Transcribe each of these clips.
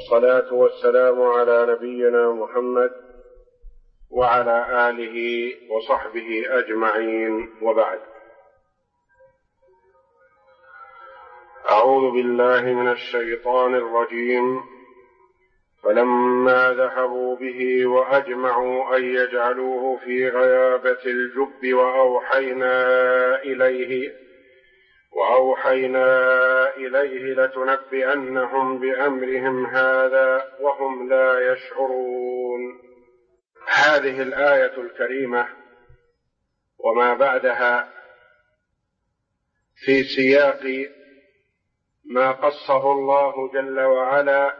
والصلاة والسلام على نبينا محمد وعلى آله وصحبه أجمعين، وبعد. أعوذ بالله من الشيطان الرجيم. فلما ذهبوا به وأجمعوا أن يجعلوه في غيابة الجب وأوحينا إليه لتنبئنهم بأمرهم هذا وهم لا يشعرون. هذه الآية الكريمة وما بعدها في سياق ما قصه الله جل وعلا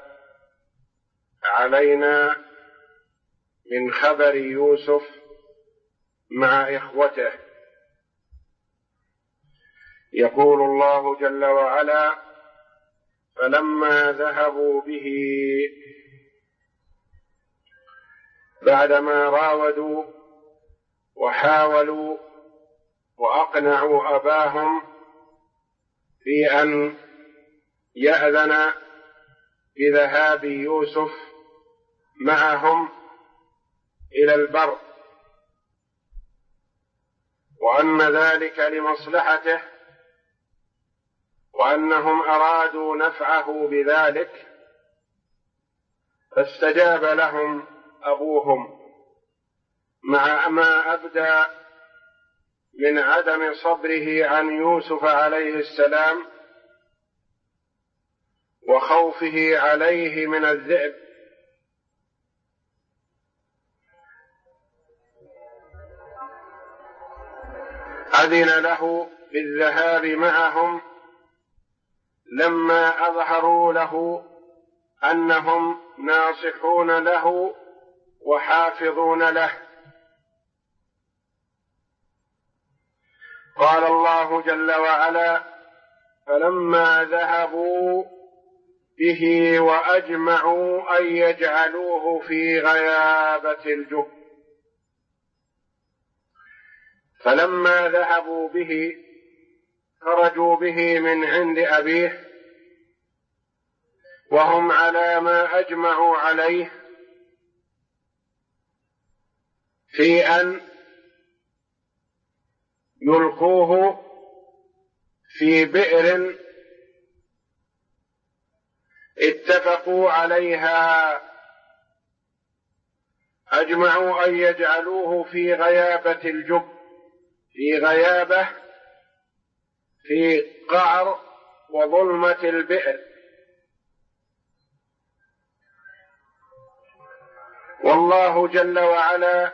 علينا من خبر يوسف مع إخوته. يقول الله جل وعلا: فلما ذهبوا به، بعدما راودوا وحاولوا وأقنعوا أباهم في أن يأذن بذهاب يوسف معهم إلى البر، وأن ذلك لمصلحته، وأنهم أرادوا نفعه بذلك، فاستجاب لهم أبوهم مع ما أبدى من عدم صبره عن يوسف عليه السلام وخوفه عليه من الذئب. أذن له بالذهاب معهم لما أظهروا له أنهم ناصحون له وحافظون له. قال الله جل وعلا: فلما ذهبوا به وأجمعوا أن يجعلوه في غيابة الجب. فلما ذهبوا به، خرجوا به من عند أبيه وهم على ما أجمعوا عليه في أن يلقوه في بئر اتفقوا عليها. أجمعوا أن يجعلوه في غيابة الجب، في غيابة، في قعر وظلمة البئر. والله جل وعلا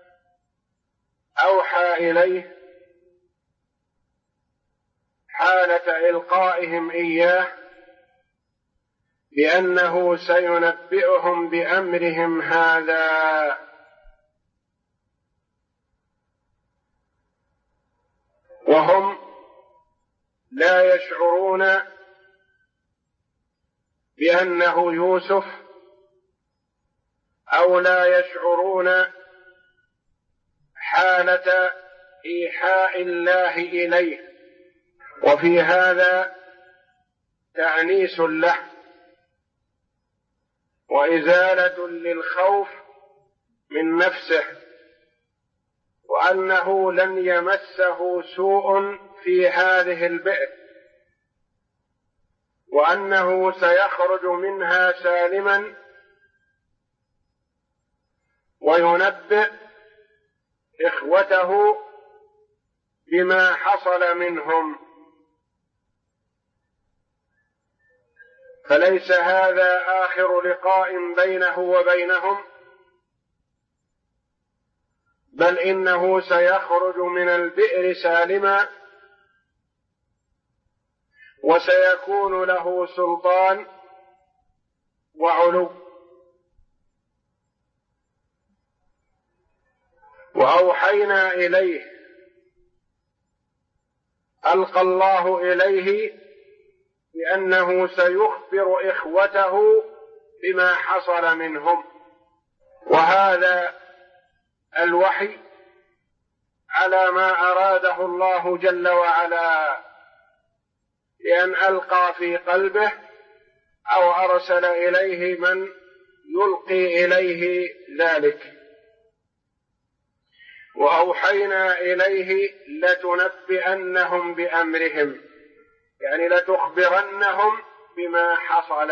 أوحى إليه حالة إلقائهم إياه بأنه سينبئهم بأمرهم هذا، وهم لا يشعرون بأنه يوسف، أو لا يشعرون حالة إيحاء الله إليه. وفي هذا تأنيس له وإزالة للخوف من نفسه، وأنه لن يمسه سوء في هذه البئر، وأنه سيخرج منها سالما، وينبئ إخوته بما حصل منهم. فليس هذا آخر لقاء بينه وبينهم، بل إنه سيخرج من البئر سالما، وسيكون له سلطان وعلو. وأوحينا إليه، ألقى الله إليه بأنه سيخبر إخوته بما حصل منهم. وهذا الوحي على ما أراده الله جل وعلا، لأن ألقى في قلبه أو أرسل إليه من يلقي إليه ذلك. وأوحينا إليه لتنبئنهم بأمرهم، يعني لتخبرنهم بما حصل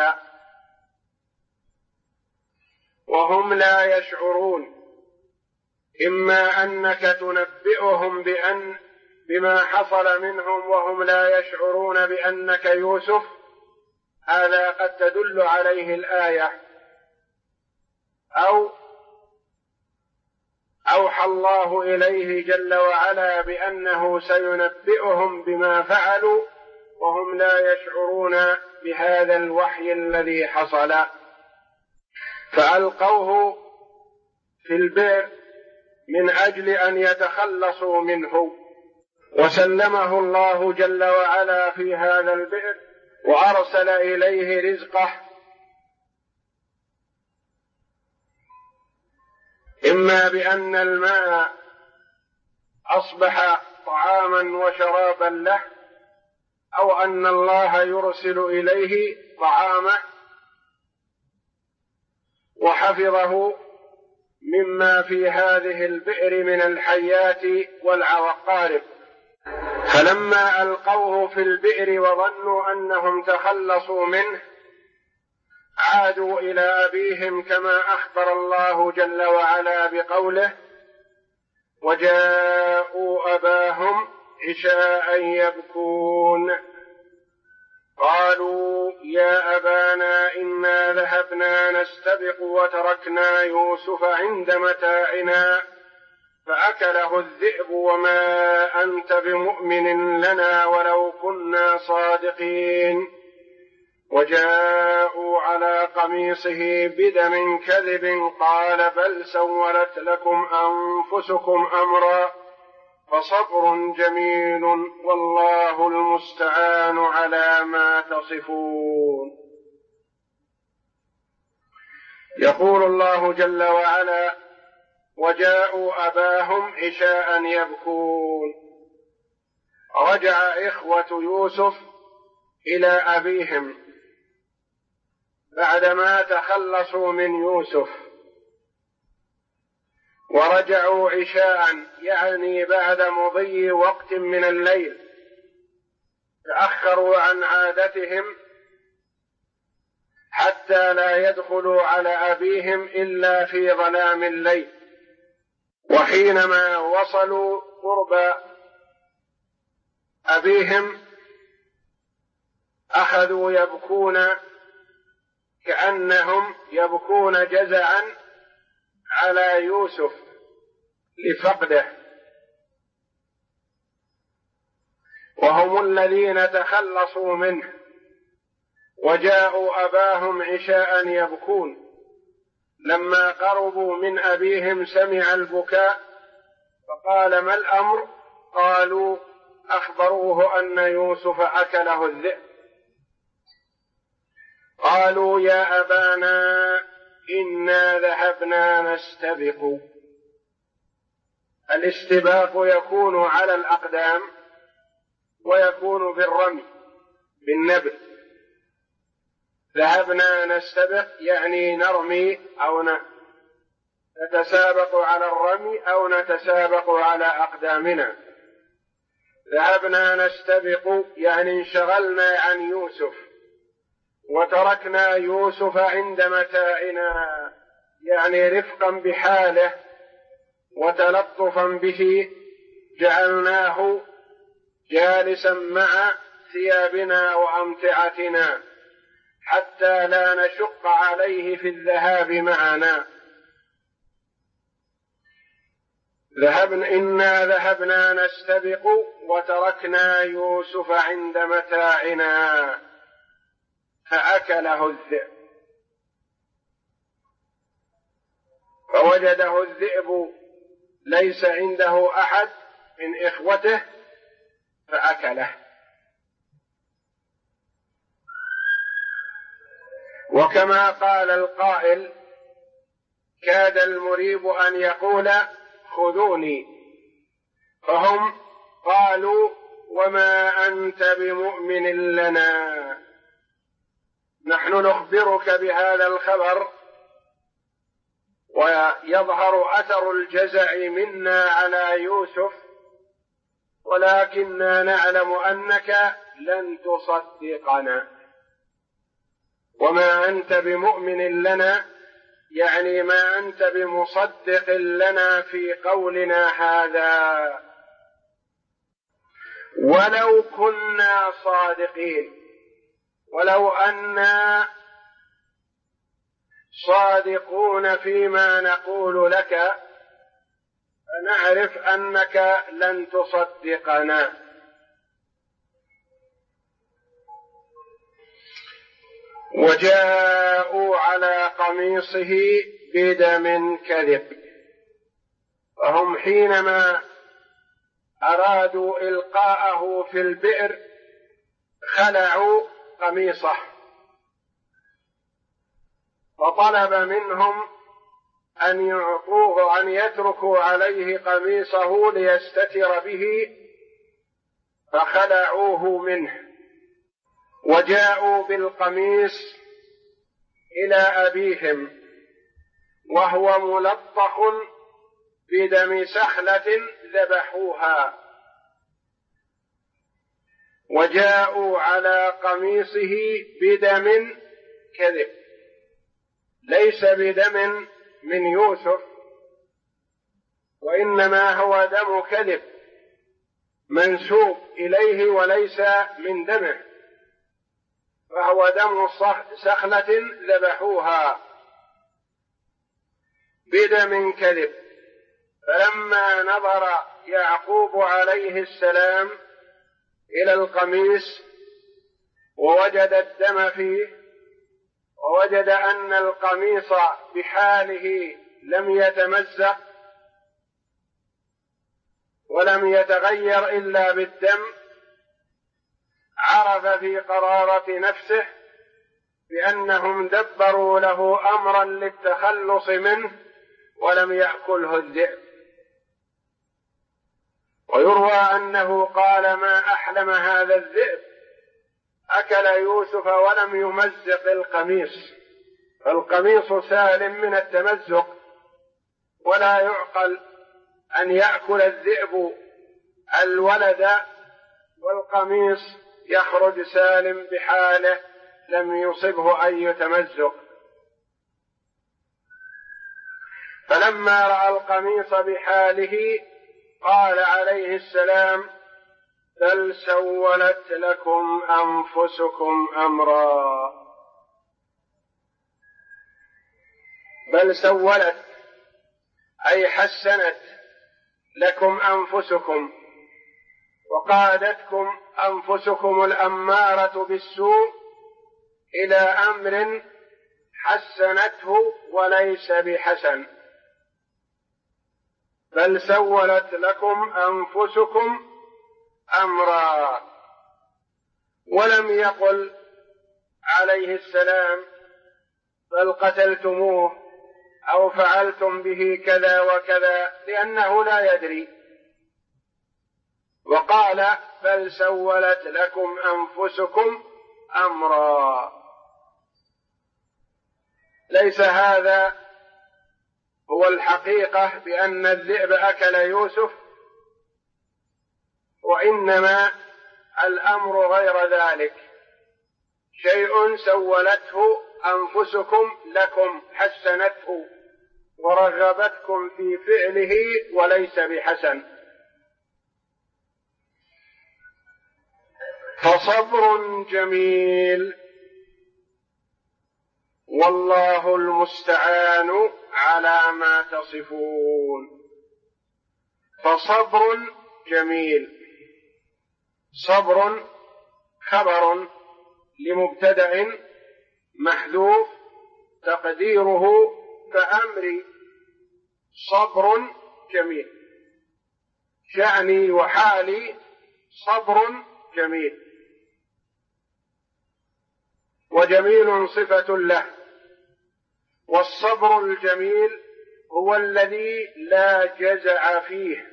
وهم لا يشعرون. إما أنك تنبئهم بما حصل منهم وهم لا يشعرون بأنك يوسف، هذا قد تدل عليه الآية، أو أوحى الله إليه جل وعلا بأنه سينبئهم بما فعلوا وهم لا يشعرون بهذا الوحي الذي حصل. فألقوه في البئر من أجل أن يتخلصوا منه، وسلمه الله جل وعلا في هذا البئر وأرسل إليه رزقه، إما بأن الماء أصبح طعاما وشرابا له، أو أن الله يرسل إليه طعامه وحفظه مما في هذه البئر من الحيات والعقارب. فلما ألقوه في البئر وظنوا أنهم تخلصوا منه عادوا إلى أبيهم كما أخبر الله جل وعلا بقوله: وجاءوا أباهم عشاء يبكون قالوا يا أبانا إنا ذهبنا نستبق وتركنا يوسف عند متاعنا فأكله الذئب وما أنت بمؤمن لنا ولو كنا صادقين. وجاءوا على قميصه بدم كذب قال بل سولت لكم أنفسكم أمرا فصبر جميل والله المستعان على ما تصفون. يقول الله جل وعلا: وجاءوا أباهم عشاء يبكون. رجع إخوة يوسف إلى أبيهم بعدما تخلصوا من يوسف، ورجعوا عشاء يعني بعد مضي وقت من الليل، تأخروا عن عادتهم حتى لا يدخلوا على أبيهم إلا في ظلام الليل. وحينما وصلوا قرب أبيهم أخذوا يبكون كأنهم يبكون جزعا على يوسف لفقده، وهم الذين تخلصوا منه. وجاءوا أباهم عشاء يبكون، لما قربوا من أبيهم سمع البكاء فقال ما الأمر؟ قالوا أخبروه أن يوسف أكله الذئب. قالوا يا أبانا إنا ذهبنا نستبق. الاستباق يكون على الأقدام ويكون بالرمي بالنبل. ذهبنا نستبق يعني نرمي أو نتسابق على الرمي أو نتسابق على أقدامنا. ذهبنا نستبق يعني انشغلنا عن يوسف، وتركنا يوسف عند متاعنا يعني رفقا بحاله وتلطفا به جعلناه جالسا مع ثيابنا وأمتعتنا حتى لا نشق عليه في الذهاب معنا. إنا ذهبنا نستبق وتركنا يوسف عند متاعنا فأكله الذئب. فوجده الذئب ليس عنده أحد من إخوته فأكله. وكما قال القائل: كاد المريب أن يقول خذوني، فهم قالوا وما أنت بمؤمن لنا، نحن نخبرك بهذا الخبر ويظهر أثر الجزع منا على يوسف، ولكننا نعلم أنك لن تصدقنا وما أنت بمؤمن لنا، يعني ما أنت بمصدق لنا في قولنا هذا، ولو كنا صادقين، ولو أنا صادقون فيما نقول لك فنعرف أنك لن تصدقنا. وجاءوا على قميصه بدم كذب، فهم حينما أرادوا إلقاءه في البئر خلعوا قميصه، فطلب منهم أن يعطوه أن يتركوا عليه قميصه ليستتر به، فخلعوه منه وجاءوا بالقميص إلى أبيهم وهو ملطخ بدم سخلة ذبحوها، وجاءوا على قميصه بدم كذب، ليس بدم من يوسف، وإنما هو دم كذب منسوب إليه وليس من دمه، فهو دم سخلة ذبحوها بدم كذب. فلما نظر يعقوب عليه السلام إلى القميص ووجد الدم فيه، ووجد أن القميص بحاله لم يتمزق ولم يتغير إلا بالدم، عرف في قرارة نفسه بأنهم دبروا له أمرا للتخلص منه ولم يأكله الذئب. ويروى أنه قال: ما أحلم هذا الذئب، أكل يوسف ولم يمزق القميص، فالقميص سالم من التمزق، ولا يعقل أن يأكل الذئب الولد والقميص يخرج سالم بحاله لم يصبه أي تمزق. فلما رأى القميص بحاله قال عليه السلام: بل سولت لكم أنفسكم أمرا. بل سولت أي حسنت لكم أنفسكم، وقادتكم أنفسكم الأمارة بالسوء إلى أمر حسنته وليس بحسن. بل سولت لكم أنفسكم أمرا. ولم يقل عليه السلام: بل قتلتموه أو فعلتم به كذا وكذا، لأنه لا يدري، وقال: بل سولت لكم أنفسكم أمرا. ليس هذا هو الحقيقة بأن الذئب أكل يوسف، وإنما الأمر غير ذلك، شيء سولته أنفسكم لكم، حسنته ورغبتكم في فعله وليس بحسن. فصبر جميل والله المستعان على ما تصفون. فصبر جميل. صبر خبر لمبتدأ محذوف تقديره كأمري صبر جميل، شأني وحالي صبر جميل. وجميل صفة له، والصبر الجميل هو الذي لا جزع فيه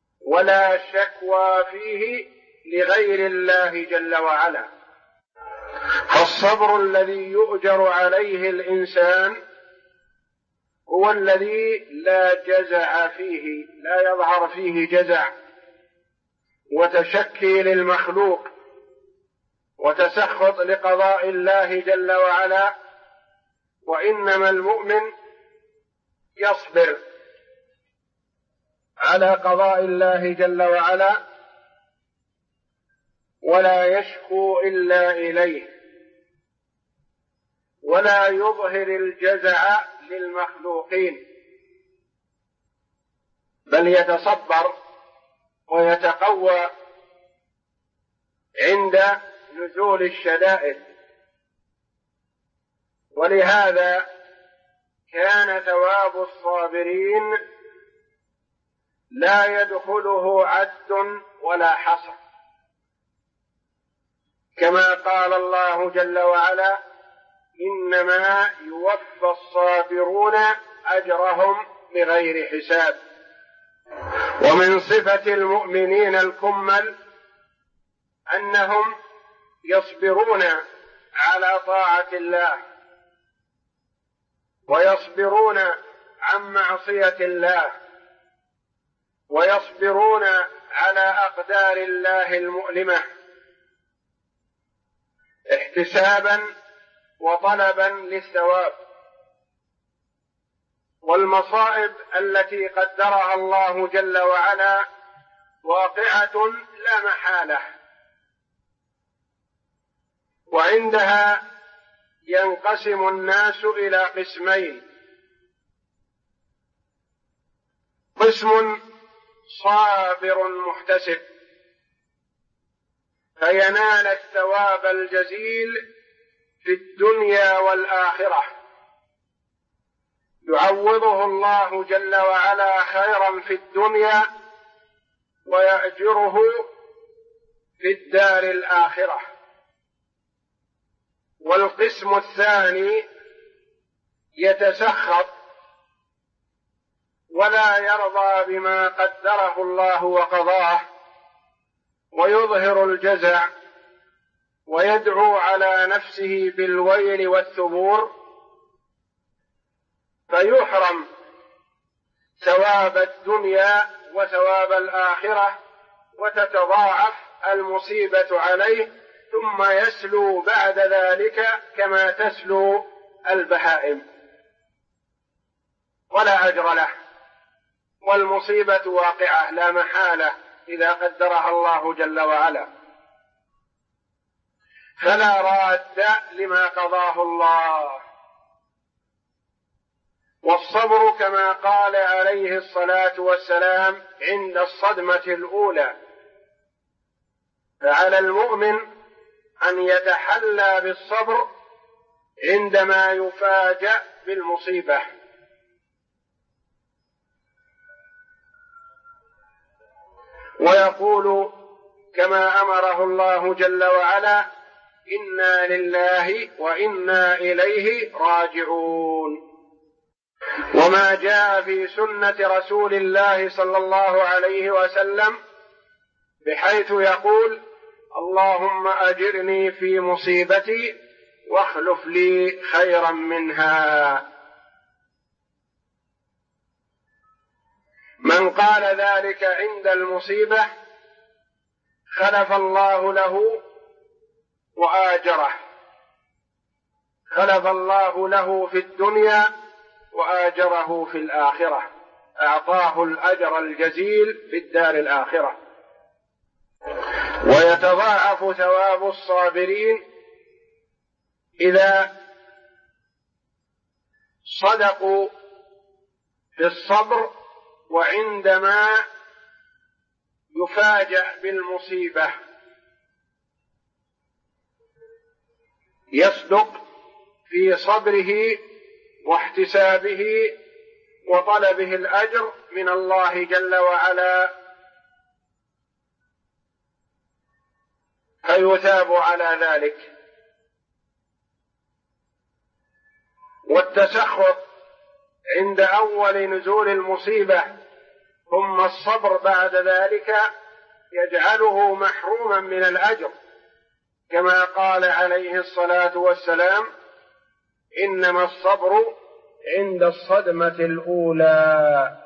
ولا شكوى فيه لغير الله جل وعلا. فالصبر الذي يؤجر عليه الإنسان هو الذي لا جزع فيه، لا يظهر فيه جزع وتشكي للمخلوق وتسخط لقضاء الله جل وعلا، وإنما المؤمن يصبر على قضاء الله جل وعلا ولا يشكو إلا إليه، ولا يظهر الجزع للمخلوقين، بل يتصبر ويتقوى عند نزول الشدائد. ولهذا كان ثواب الصابرين لا يدخله عد ولا حصر، كما قال الله جل وعلا: إنما يوفى الصابرون أجرهم بغير حساب. ومن صفة المؤمنين الكمل أنهم يصبرون على طاعة الله ويصبرون عن معصية الله ويصبرون على أقدار الله المؤلمة احتسابا وطلبا للثواب. والمصائب التي قدرها الله جل وعلا واقعة لا محالة، وعندها ينقسم الناس إلى قسمين: قسم صابر محتسب فينال الثواب الجزيل في الدنيا والآخرة، يعوضه الله جل وعلا خيرا في الدنيا ويأجره في الدار الآخرة. والقسم الثاني يتسخط ولا يرضى بما قدره الله وقضاه ويظهر الجزع ويدعو على نفسه بالويل والثبور، فيحرم ثواب الدنيا وثواب الآخرة وتتضاعف المصيبة عليه، ثم يسلو بعد ذلك كما تسلو البهائم ولا أجر له، والمصيبة واقعة لا محالة إذا قدرها الله جل وعلا، فلا راد لما قضاه الله. والصبر كما قال عليه الصلاة والسلام عند الصدمة الأولى، فعلى المؤمن أن يتحلى بالصبر عندما يفاجأ بالمصيبة. ويقول كما أمره الله جل وعلا: إنا لله وإنا إليه راجعون. وما جاء في سنة رسول الله صلى الله عليه وسلم بحيث يقول: اللهم أجرني في مصيبتي واخلف لي خيرا منها. من قال ذلك عند المصيبة خلف الله له وآجره، خلف الله له في الدنيا وآجره في الآخرة، أعطاه الأجر الجزيل في الدار الآخرة. ويتضاعف ثواب الصابرين إذا صدقوا في الصبر وعندما يفاجأ بالمصيبة، يصدق في صبره واحتسابه وطلبه الأجر من الله جل وعلا، فيثاب على ذلك. والتسخط عند أول نزول المصيبة ثم الصبر بعد ذلك يجعله محروما من الأجر، كما قال عليه الصلاة والسلام: إنما الصبر عند الصدمة الأولى.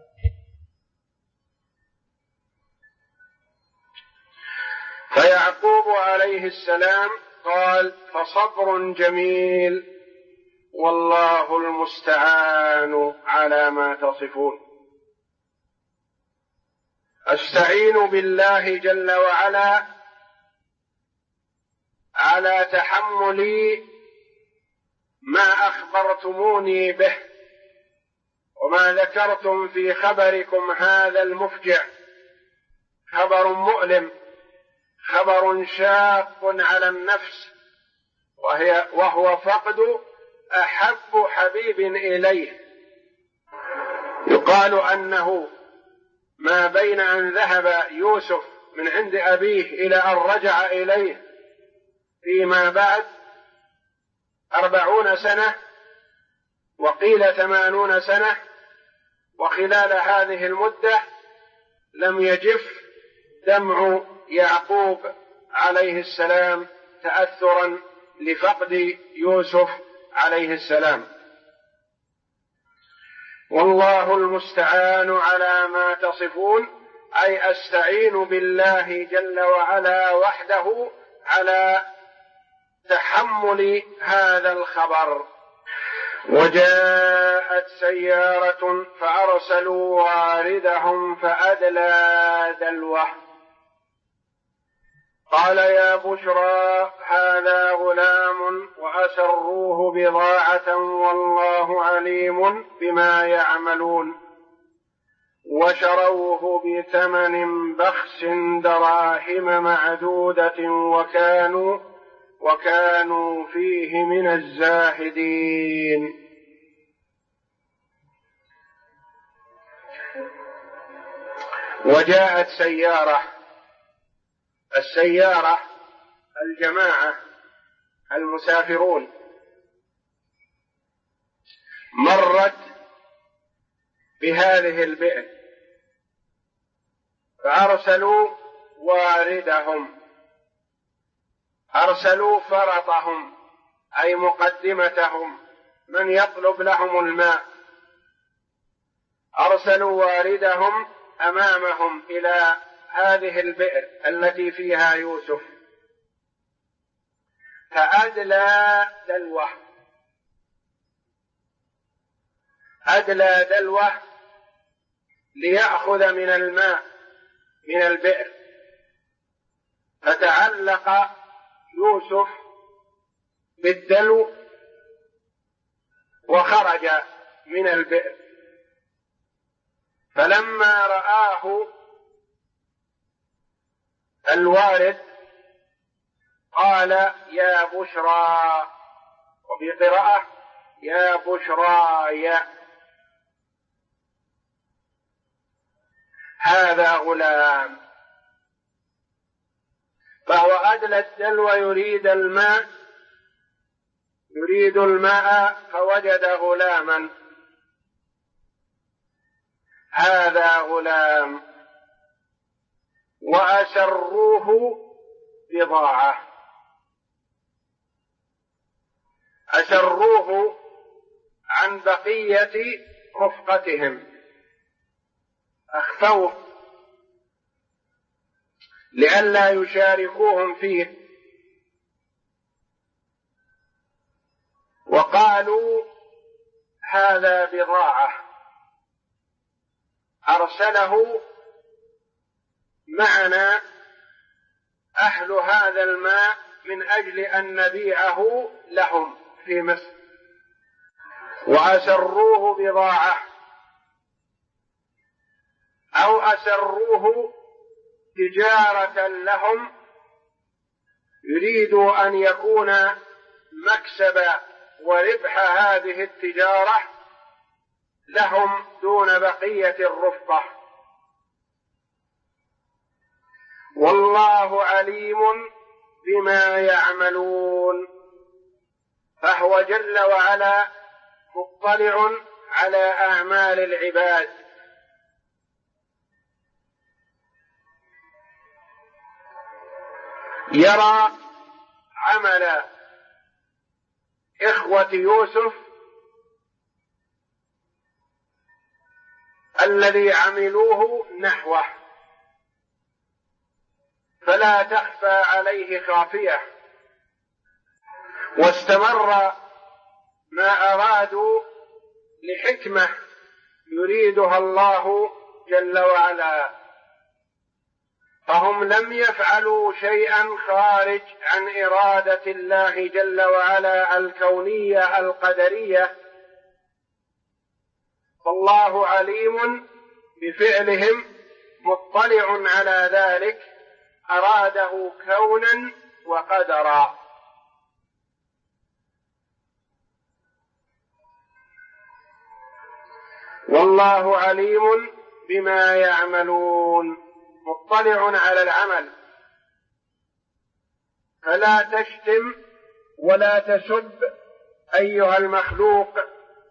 فيعقوب عليه السلام قال: فصبر جميل والله المستعان على ما تصفون. أستعين بالله جل وعلا على تحمل ما أخبرتموني به وما ذكرتم في خبركم هذا المفجع، خبر مؤلم، خبر شاق على النفس، وهو فقد أحب حبيب إليه. يقال أنه ما بين أن ذهب يوسف من عند أبيه إلى أن رجع إليه فيما بعد 40 سنة، وقيل 80 سنة، وخلال هذه المدة لم يجف دمع يعقوب عليه السلام تأثرا لفقد يوسف عليه السلام. والله المستعان على ما تصفون، أي أستعين بالله جل وعلا وحده على تحمل هذا الخبر. وجاءت سيارة فأرسلوا واردهم فأدلى دلوه قال: يا بشرى هذا غلام، وأسروه بضاعة والله عليم بما يعملون، وشروه بثمن بخس دراهم معدودة وكانوا فيه من الزاهدين. وجاءت سيارة. السيارة الجماعة المسافرون مرت بهذه البئر فأرسلوا واردهم، أرسلوا فرطهم أي مقدمتهم، من يطلب لهم الماء، أرسلوا واردهم أمامهم إلى هذه البئر التي فيها يوسف، فأدلى دلوه. أدلى دلوه ليأخذ من الماء من البئر، فتعلق يوسف بالدلو وخرج من البئر. فلما رآه الوارد قال: يا بشرى، وبقراءة يا بشرى هذا غلام. فهو أدلى الدلو يريد الماء فوجد غلاما. هذا غلام. وأسروه بضاعة. أسروه عن بقية رفقتهم، أخفوه لئلا يشاركوهم فيه، وقالوا: هذا بضاعة أرسله معنا أهل هذا الماء من أجل أن نبيعه لهم في مصر. وأسروه بضاعة أو أسروه تجارة لهم، يريد أن يكون مكسب وربح هذه التجارة لهم دون بقية الرفقة. والله عليم بما يعملون، فهو جل وعلا مطلع على أعمال العباد. يرى عمل إخوة يوسف الذي عملوه نحوه، فلا تخفى عليه خافية، واستمر ما أرادوا لحكمة يريدها الله جل وعلا، فهم لم يفعلوا شيئا خارج عن إرادة الله جل وعلا الكونية القدرية، فالله عليم بفعلهم مطلع على ذلك، أراده كونا وقدرا. والله عليم بما يعملون، مطلع على العمل، فلا تشتم ولا تسب أيها المخلوق،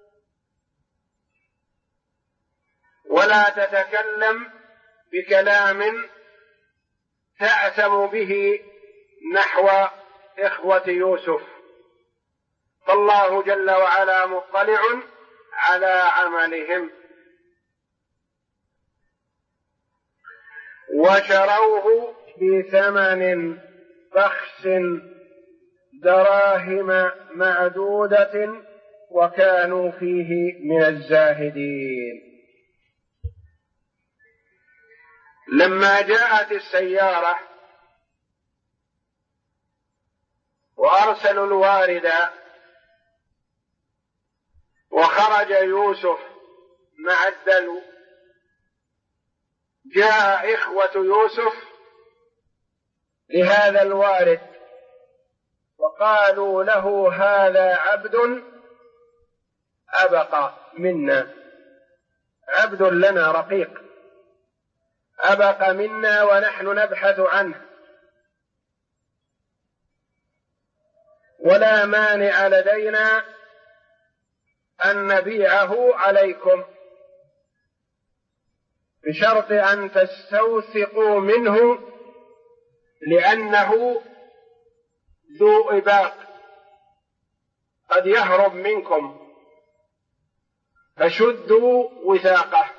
ولا تتكلم بكلام تأثم به نحو إخوة يوسف، فالله جل وعلا مطلع على عملهم. وشروه بثمن بخس دراهم معدودة وكانوا فيه من الزاهدين. لما جاءت السيارة وأرسلوا الوارد وخرج يوسف مع الدلو، جاء إخوة يوسف لهذا الوارد وقالوا له: هذا عبد أبق منا، عبد لنا رقيق أبق منا ونحن نبحث عنه، ولا مانع لدينا أن نبيعه عليكم بشرط أن تستوثقوا منه، لأنه ذو إباق قد يهرب منكم، فشدوا وثاقه.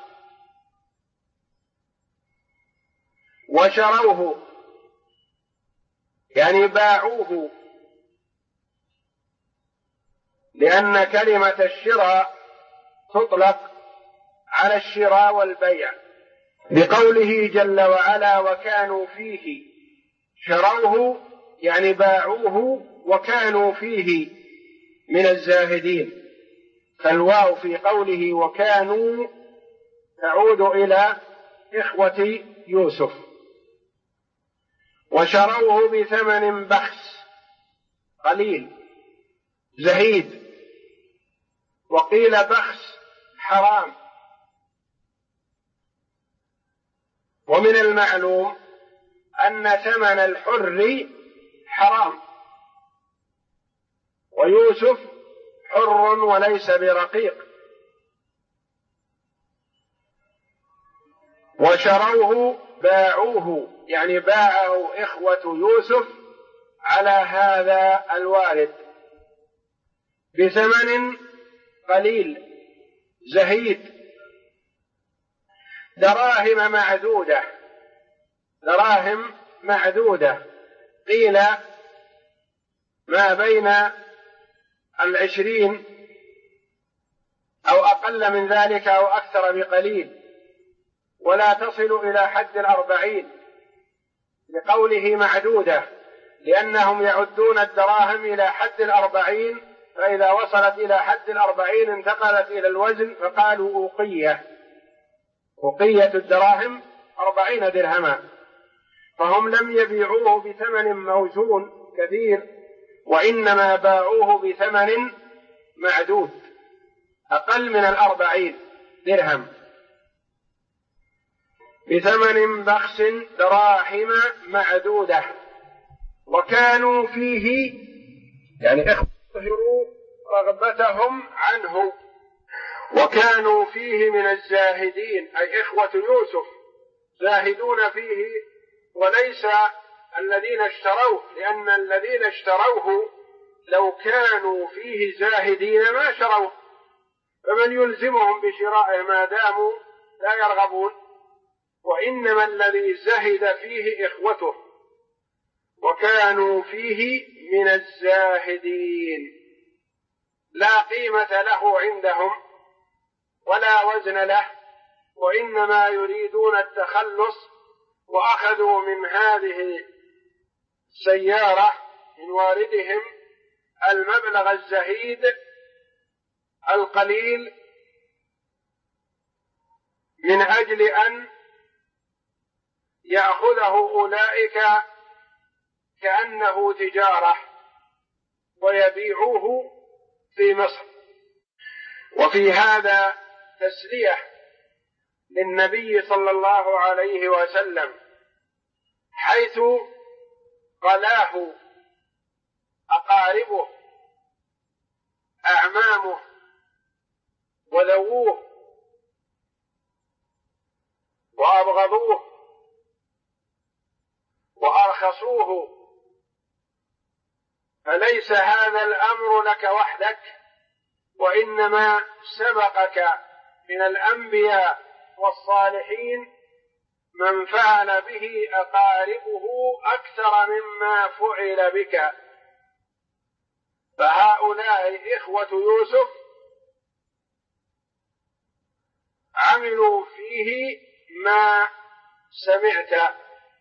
وشروه يعني باعوه، لأن كلمة الشراء تطلق على الشراء والبيع، بقوله جل وعلا: وكانوا فيه. شروه يعني باعوه وكانوا فيه من الزاهدين، فالواو في قوله وكانوا تعود إلى إخوة يوسف. وشروه بثمن بخس قليل زهيد، وقيل بخس حرام. ومن المعلوم أن ثمن الحر حرام، ويوسف حر وليس برقيق. وشروه باعوه يعني باعه إخوة يوسف على هذا الوارد بثمن قليل زهيد، دراهم معدودة، دراهم معدودة، قيل ما بين 20 أو أقل من ذلك أو أكثر بقليل، ولا تصل إلى حد 40 لقوله معدودة، لأنهم يعدون الدراهم إلى حد 40، فإذا وصلت إلى حد 40 انتقلت إلى الوزن فقالوا أوقية، أوقية الدراهم 40 درهما، فهم لم يبيعوه بثمن موزون كثير، وإنما باعوه بثمن معدود أقل من 40 درهم، بثمن بخس دراهم معدودة. وكانوا فيه يعني اخبروا رغبتهم عنه، وكانوا فيه من الزاهدين، أي إخوة يوسف زاهدون فيه، وليس الذين اشتروه، لأن الذين اشتروه لو كانوا فيه زاهدين ما شروه، فمن يلزمهم بشرائه ما داموا لا يرغبون. وإنما الذي زهد فيه إخوته وكانوا فيه من الزاهدين، لا قيمة له عندهم ولا وزن له، وإنما يريدون التخلص، وأخذوا من هذه السيارة من واردهم المبلغ الزهيد القليل من أجل أن يأخذه أولئك كأنه تجارة ويبيعوه في مصر. وفي هذا تسلية للنبي صلى الله عليه وسلم، حيث قلاه أقاربه أعمامه وذووه وأبغضوه وأرخصوه. فليس هذا الأمر لك وحدك، وإنما سبقك من الأنبياء والصالحين من فعل به أقاربه أكثر مما فعل بك. فهؤلاء إخوة يوسف عملوا فيه ما سمعت،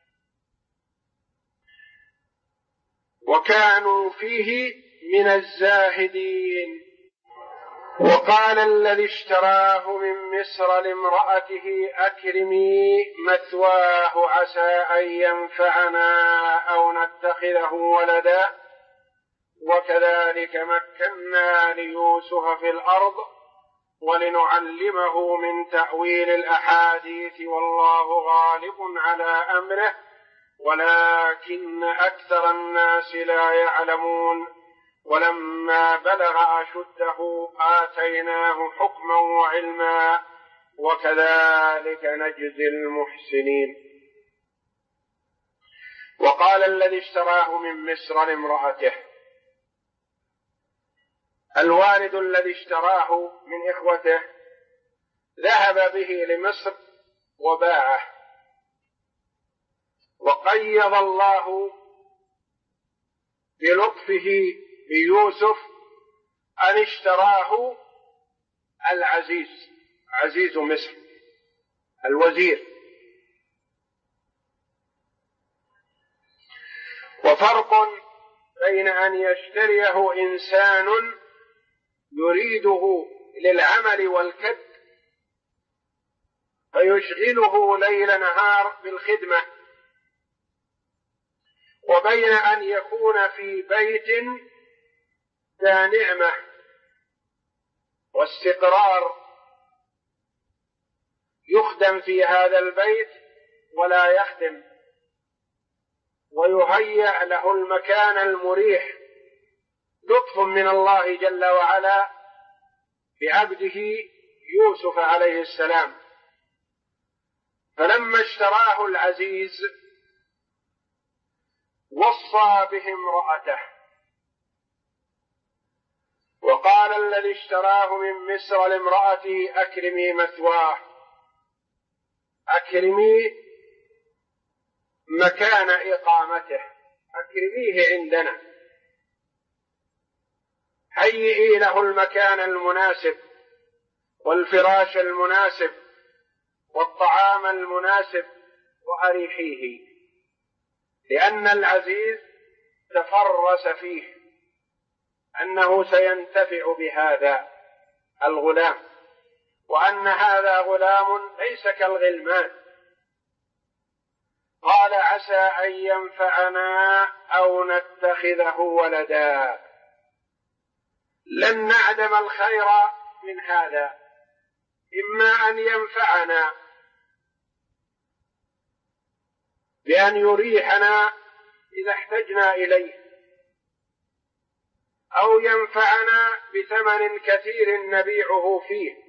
وكانوا فيه من الزاهدين. وقال الذي اشتراه من مصر لامرأته أكرمي مثواه عسى أن ينفعنا أو نتخذه ولدا وكذلك مكنا ليوسف في الأرض ولنعلمه من تأويل الأحاديث والله غالب على أمره ولكن أكثر الناس لا يعلمون. ولما بلغ أشده آتيناه حكما وعلما وكذلك نجزي المحسنين. وقال الذي اشتراه من مصر لامرأته، الوالد الذي اشتراه من إخوته ذهب به لمصر وباعه، وقيض الله بلطفه بيوسف أن اشتراه العزيز، عزيز مصر الوزير. وفرق بين أن يشتريه إنسان يريده للعمل والكد فيشغله ليل نهار بالخدمة، وبين أن يكون في بيت ذا نعمة واستقرار يخدم في هذا البيت ولا يخدم، ويهيأ له المكان المريح، لطف من الله جل وعلا بعبده يوسف عليه السلام. فلما اشتراه العزيز وصى به امرأته، وقال الذي اشتراه من مصر لامرأته أكرمي مثواه، أكرمي مكان إقامته، أكرميه عندنا، هيئي له المكان المناسب والفراش المناسب والطعام المناسب وأريحيه، لأن العزيز تفرس فيه أنه سينتفع بهذا الغلام، وأن هذا غلام ليس كالغلمان. قال عسى أن ينفعنا أو نتخذه ولدا، لن نعدم الخير من هذا، إما أن ينفعنا بأن يريحنا إذا احتجنا إليه، أو ينفعنا بثمن كثير نبيعه فيه،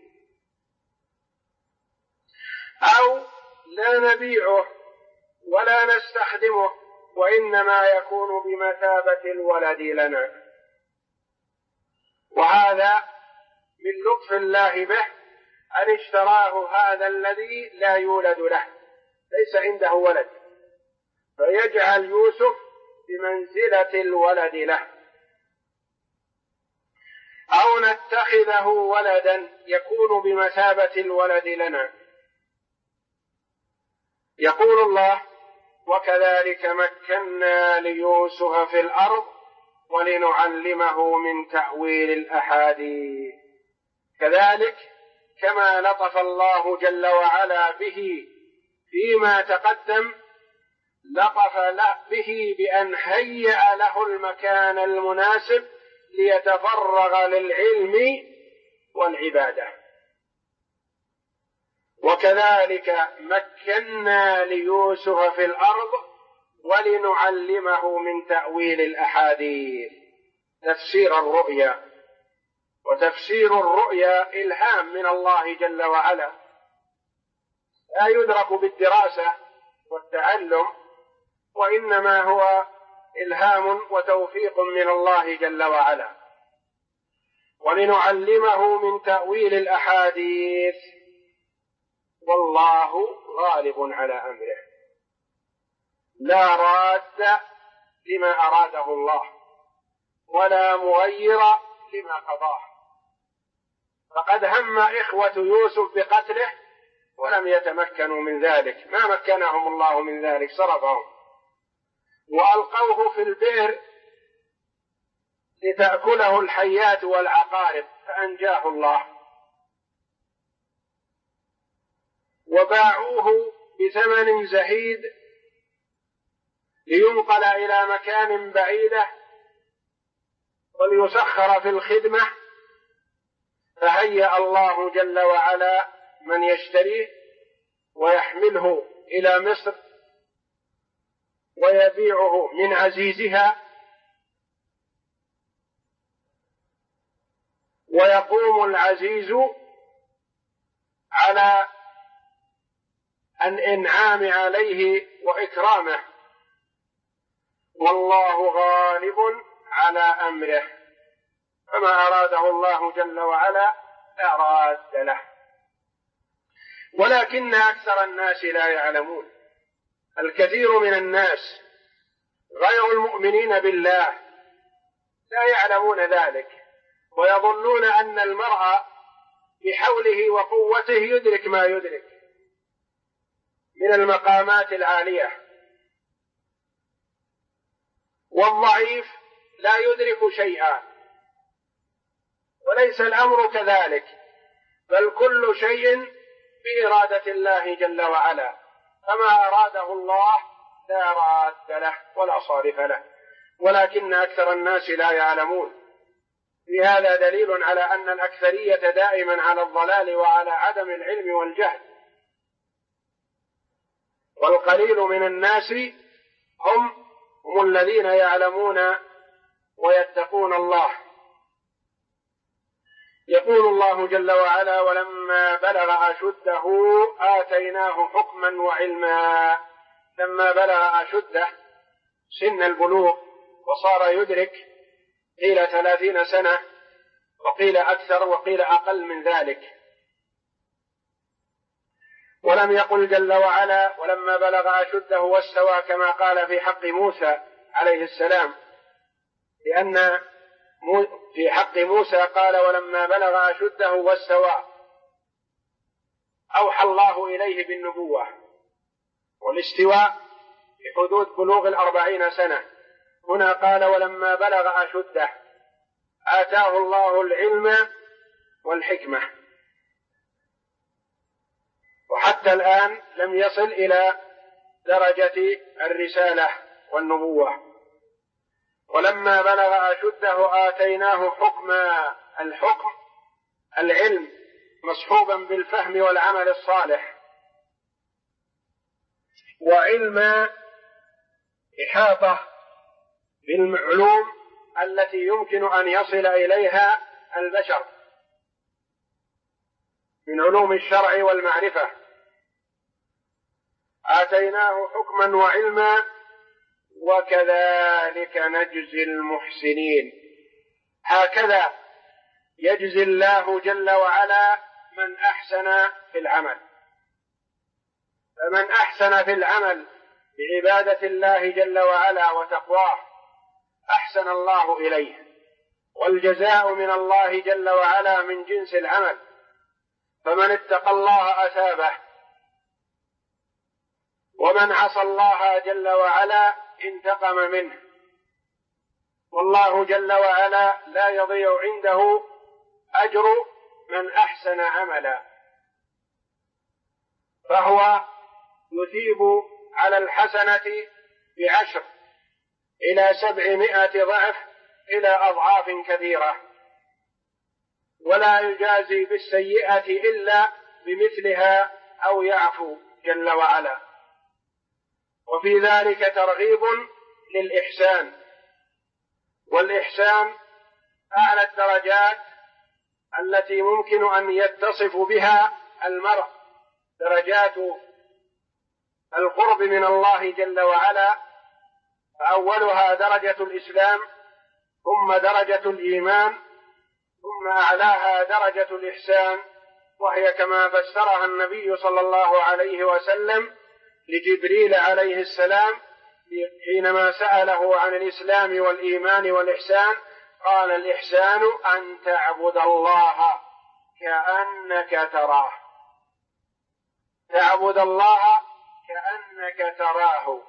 أو لا نبيعه ولا نستخدمه وإنما يكون بمثابة الولد لنا. وهذا من لطف الله به أن اشتراه هذا الذي لا يولد له، ليس عنده ولد، فيجعل يوسف بمنزلة الولد له. أو نتخذه ولدا يكون بمثابة الولد لنا. يقول الله: وكذلك مكنا ليوسف في الأرض ولنعلمه من تأويل الأحاديث. كذلك كما لطف الله جل وعلا به فيما تقدم، لطف به بأن هيأ له المكان المناسب ليتفرغ للعلم والعبادة. وكذلك مكنا ليوسف في الأرض ولنعلمه من تأويل الأحاديث. تفسير الرؤيا، وتفسير الرؤيا إلهام من الله جل وعلا، لا يدرك بالدراسة والتعلم، وإنما هو إلهام وتوفيق من الله جل وعلا. ولنعلمه من تأويل الأحاديث والله غالب على أمره، لا راد لما أراده الله ولا مغير لما قضاه. فقد هم إخوة يوسف بقتله ولم يتمكنوا من ذلك، ما مكنهم الله من ذلك، صرفهم وألقوه في البئر لتأكله الحيات والعقارب فأنجاه الله، وباعوه بثمن زهيد لينقل إلى مكان بعيدة وليسخر في الخدمة، فهيأ الله جل وعلا من يشتريه ويحمله إلى مصر ويبيعه من عزيزها، ويقوم العزيز على الإنعام عليه وإكرامه، والله غالب على أمره، فما أراده الله جل وعلا لا راد له. ولكن أكثر الناس لا يعلمون. الكثير من الناس غير المؤمنين بالله لا يعلمون ذلك، ويظنون أن المرء بحوله وقوته يدرك ما يدرك من المقامات العالية، والضعيف لا يدرك شيئا. وليس الأمر كذلك، بل كل شيء بإرادة الله جل وعلا، فما أراده الله لا راد له ولا صارف له، ولكن أكثر الناس لا يعلمون. في هذا دليل على أن الأكثرية دائما على الضلال وعلى عدم العلم والجهل، والقليل من الناس هم الذين يعلمون ويتقون الله. يقول الله جل وعلا: ولما بلغ أشده آتيناه حكما وعلما. لما بلغ أشده سن البلوغ وصار يدرك، قيل 30 سنة وقيل أكثر وقيل أقل من ذلك. ولم يقل جل وعلا ولما بلغ أشده واستوى كما قال في حق موسى عليه السلام، لأن في حق موسى قال ولما بلغ أشده واستوى، أوحى الله إليه بالنبوة والاستواء في حدود بلوغ 40 سنة. هنا قال ولما بلغ أشده آتاه الله العلم والحكمة، وحتى الآن لم يصل إلى درجة الرسالة والنبوة. ولما بلغ أشده آتيناه حكما. الحكم العلم مصحوبا بالفهم والعمل الصالح، وعلم إحاطة بالعلوم التي يمكن أن يصل إليها البشر من علوم الشرع والمعرفة. آتيناه حكما وعلما وكذلك نجزي المحسنين. هكذا يجزي الله جل وعلا من أحسن في العمل. فمن أحسن في العمل بعبادة الله جل وعلا وتقواه أحسن الله إليه، والجزاء من الله جل وعلا من جنس العمل. فمن اتقى الله أثابه، ومن عصى الله جل وعلا انتقم منه. والله جل وعلا لا يضيع عنده أجر من أحسن عملا، فهو يثيب على الحسنة ب10 إلى 700 ضعف إلى أضعاف كثيرة، ولا يجازي بالسيئة إلا بمثلها أو يعفو جل وعلا. وفي ذلك ترغيب للإحسان، والإحسان أعلى الدرجات التي ممكن أن يتصف بها المرء، درجات القرب من الله جل وعلا، فأولها درجة الإسلام، ثم درجة الإيمان، ثم أعلاها درجة الإحسان، وهي كما فسرها النبي صلى الله عليه وسلم لجبريل عليه السلام حينما سأله عن الإسلام والإيمان والإحسان، قال: الإحسان أن تعبد الله كأنك تراه. تعبد الله كأنك تراه،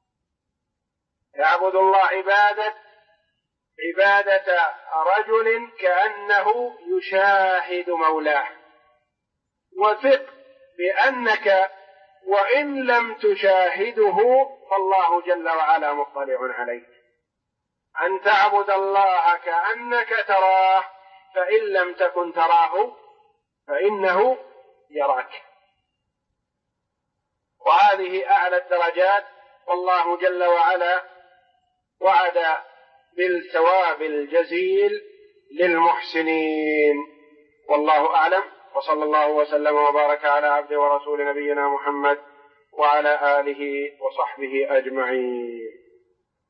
تعبد الله عبادة رجل كأنه يشاهد مولاه، وثق بأنك وإن لم تشاهده فالله جل وعلا مطلع عليك. أن تعبد الله كأنك تراه، فإن لم تكن تراه فإنه يراك. وهذه أعلى الدرجات، والله جل وعلا وعد بالثواب الجزيل للمحسنين. والله أعلم، وصلى الله وسلم وبارك على عبده ورسول نبينا محمد وعلى آله وصحبه أجمعين.